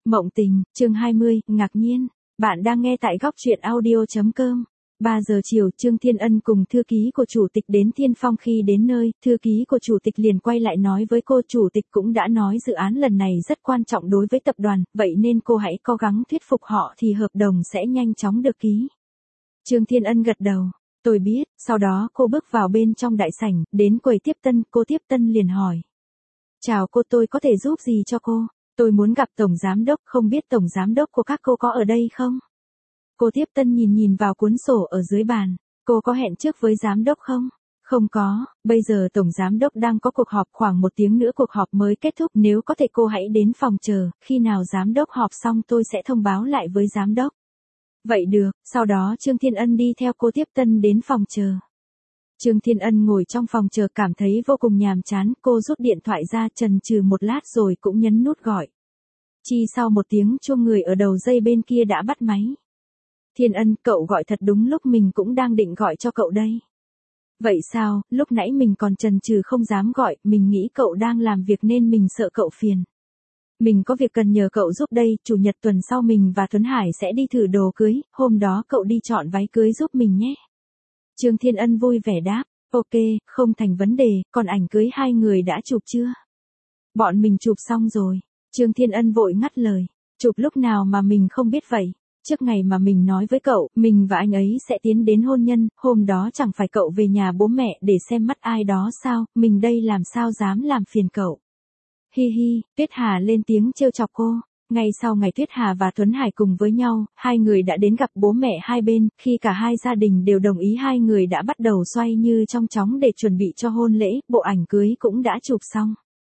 Mộng tình, chương 20, ngạc nhiên. Bạn đang nghe tại góc truyện audio.com. 3 giờ chiều, Trương Thiên Ân cùng thư ký của chủ tịch đến Thiên Phong. Khi đến nơi, thư ký của chủ tịch liền quay lại nói với cô, chủ tịch cũng đã nói dự án lần này rất quan trọng đối với tập đoàn, vậy nên cô hãy cố gắng thuyết phục họ thì hợp đồng sẽ nhanh chóng được ký. Trương Thiên Ân gật đầu, tôi biết. Sau đó cô bước vào bên trong đại sảnh, đến quầy tiếp tân, cô tiếp tân liền hỏi. Chào cô, tôi có thể giúp gì cho cô? Tôi muốn gặp tổng giám đốc, không biết tổng giám đốc của các cô có ở đây không? Cô tiếp tân nhìn vào cuốn sổ ở dưới bàn. Cô có hẹn trước với giám đốc không? Không có, bây giờ tổng giám đốc đang có cuộc họp, khoảng 1 tiếng nữa cuộc họp mới kết thúc, nếu có thể cô hãy đến phòng chờ, khi nào giám đốc họp xong tôi sẽ thông báo lại với giám đốc. Vậy được. Sau đó Trương Thiên Ân đi theo cô tiếp tân đến phòng chờ. Trương Thiên Ân ngồi trong phòng chờ cảm thấy vô cùng nhàm chán, cô rút điện thoại ra chần chừ một lát rồi cũng nhấn nút gọi. Chi sau 1 tiếng chuông người ở đầu dây bên kia đã bắt máy. Thiên Ân, cậu gọi thật đúng lúc, mình cũng đang định gọi cho cậu đây. Vậy sao, lúc nãy mình còn chần chừ không dám gọi, mình nghĩ cậu đang làm việc nên mình sợ cậu phiền. Mình có việc cần nhờ cậu giúp đây, chủ nhật tuần sau mình và Tuấn Hải sẽ đi thử đồ cưới, hôm đó cậu đi chọn váy cưới giúp mình nhé. Trương Thiên Ân vui vẻ đáp, ok, không thành vấn đề, còn ảnh cưới 2 người đã chụp chưa? Bọn mình chụp xong rồi. Trương Thiên Ân vội ngắt lời, chụp lúc nào mà mình không biết vậy? Trước ngày mà mình nói với cậu, mình và anh ấy sẽ tiến đến hôn nhân, hôm đó chẳng phải cậu về nhà bố mẹ để xem mắt ai đó sao, mình đây làm sao dám làm phiền cậu. Hi hi, Tuyết Hà lên tiếng trêu chọc cô. Ngay sau ngày Tuyết Hà và Tuấn Hải cùng với nhau, 2 người đã đến gặp bố mẹ hai bên, khi cả hai gia đình đều đồng ý 2 người đã bắt đầu xoay như trong chóng để chuẩn bị cho hôn lễ, bộ ảnh cưới cũng đã chụp xong.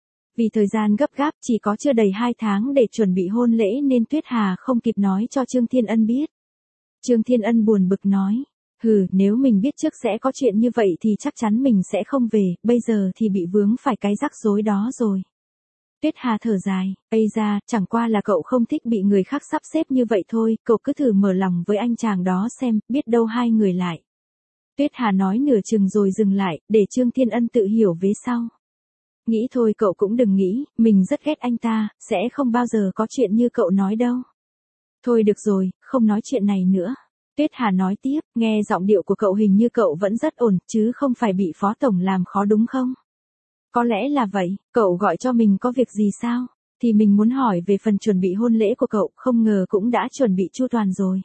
Vì thời gian gấp gáp chỉ có chưa đầy 2 tháng để chuẩn bị hôn lễ nên Tuyết Hà không kịp nói cho Trương Thiên Ân biết. Trương Thiên Ân buồn bực nói, nếu mình biết trước sẽ có chuyện như vậy thì chắc chắn mình sẽ không về, bây giờ thì bị vướng phải cái rắc rối đó rồi. Tuyết Hà thở dài, ây da, chẳng qua là cậu không thích bị người khác sắp xếp như vậy thôi, cậu cứ thử mở lòng với anh chàng đó xem, biết đâu 2 người lại. Tuyết Hà nói nửa chừng rồi dừng lại, để Trương Thiên Ân tự hiểu vế sau. Nghĩ thôi cậu cũng đừng nghĩ, mình rất ghét anh ta, sẽ không bao giờ có chuyện như cậu nói đâu. Thôi được rồi, không nói chuyện này nữa. Tuyết Hà nói tiếp, nghe giọng điệu của cậu hình như cậu vẫn rất ổn, chứ không phải bị phó tổng làm khó đúng không? Có lẽ là vậy, cậu gọi cho mình có việc gì sao? Thì mình muốn hỏi về phần chuẩn bị hôn lễ của cậu, không ngờ cũng đã chuẩn bị chu toàn rồi.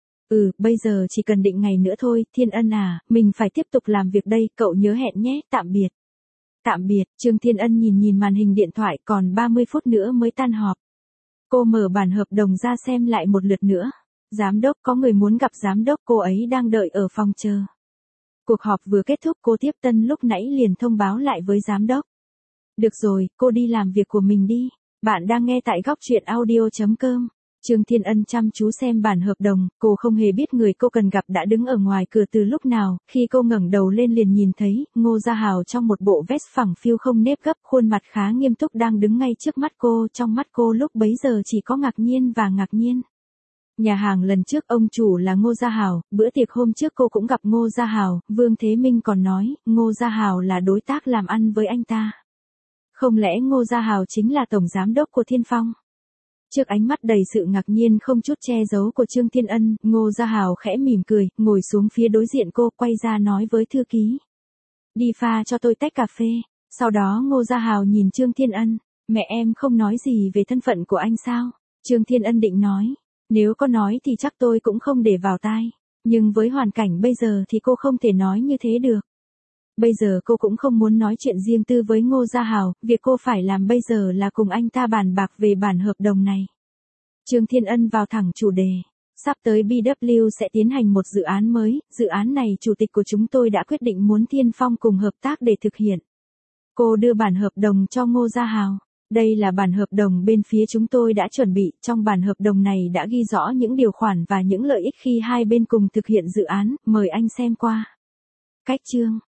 Bây giờ chỉ cần định ngày nữa thôi, Thiên Ân à, mình phải tiếp tục làm việc đây, cậu nhớ hẹn nhé, tạm biệt. Tạm biệt, Trương Thiên Ân nhìn màn hình điện thoại, còn 30 phút nữa mới tan họp. Cô mở bản hợp đồng ra xem lại một lượt nữa. Giám đốc, có người muốn gặp giám đốc, cô ấy đang đợi ở phòng chờ. Cuộc họp vừa kết thúc, cô tiếp tân lúc nãy liền thông báo lại với giám đốc. Được rồi, cô đi làm việc của mình đi. Bạn đang nghe tại góc truyện audio.com. Trương Thiên Ân chăm chú xem bản hợp đồng, cô không hề biết người cô cần gặp đã đứng ở ngoài cửa từ lúc nào, khi cô ngẩng đầu lên liền nhìn thấy, Ngô Gia Hào trong một bộ vest phẳng phiu không nếp gấp, khuôn mặt khá nghiêm túc đang đứng ngay trước mắt cô, trong mắt cô lúc bấy giờ chỉ có ngạc nhiên và ngạc nhiên. Nhà hàng lần trước ông chủ là Ngô Gia Hào, bữa tiệc hôm trước cô cũng gặp Ngô Gia Hào, Vương Thế Minh còn nói, Ngô Gia Hào là đối tác làm ăn với anh ta. Không lẽ Ngô Gia Hào chính là tổng giám đốc của Thiên Phong? Trước ánh mắt đầy sự ngạc nhiên không chút che giấu của Trương Thiên Ân, Ngô Gia Hào khẽ mỉm cười, ngồi xuống phía đối diện cô, quay ra nói với thư ký. Đi pha cho tôi tách cà phê. Sau đó Ngô Gia Hào nhìn Trương Thiên Ân, mẹ em không nói gì về thân phận của anh sao? Trương Thiên Ân định nói, nếu có nói thì chắc tôi cũng không để vào tai. Nhưng với hoàn cảnh bây giờ thì cô không thể nói như thế được. Bây giờ cô cũng không muốn nói chuyện riêng tư với Ngô Gia Hào, việc cô phải làm bây giờ là cùng anh ta bàn bạc về bản hợp đồng này. Trương Thiên Ân vào thẳng chủ đề. Sắp tới BW sẽ tiến hành một dự án mới, dự án này chủ tịch của chúng tôi đã quyết định muốn Thiên Phong cùng hợp tác để thực hiện. Cô đưa bản hợp đồng cho Ngô Gia Hào. Đây là bản hợp đồng bên phía chúng tôi đã chuẩn bị, trong bản hợp đồng này đã ghi rõ những điều khoản và những lợi ích khi hai bên cùng thực hiện dự án, mời anh xem qua. Cách chương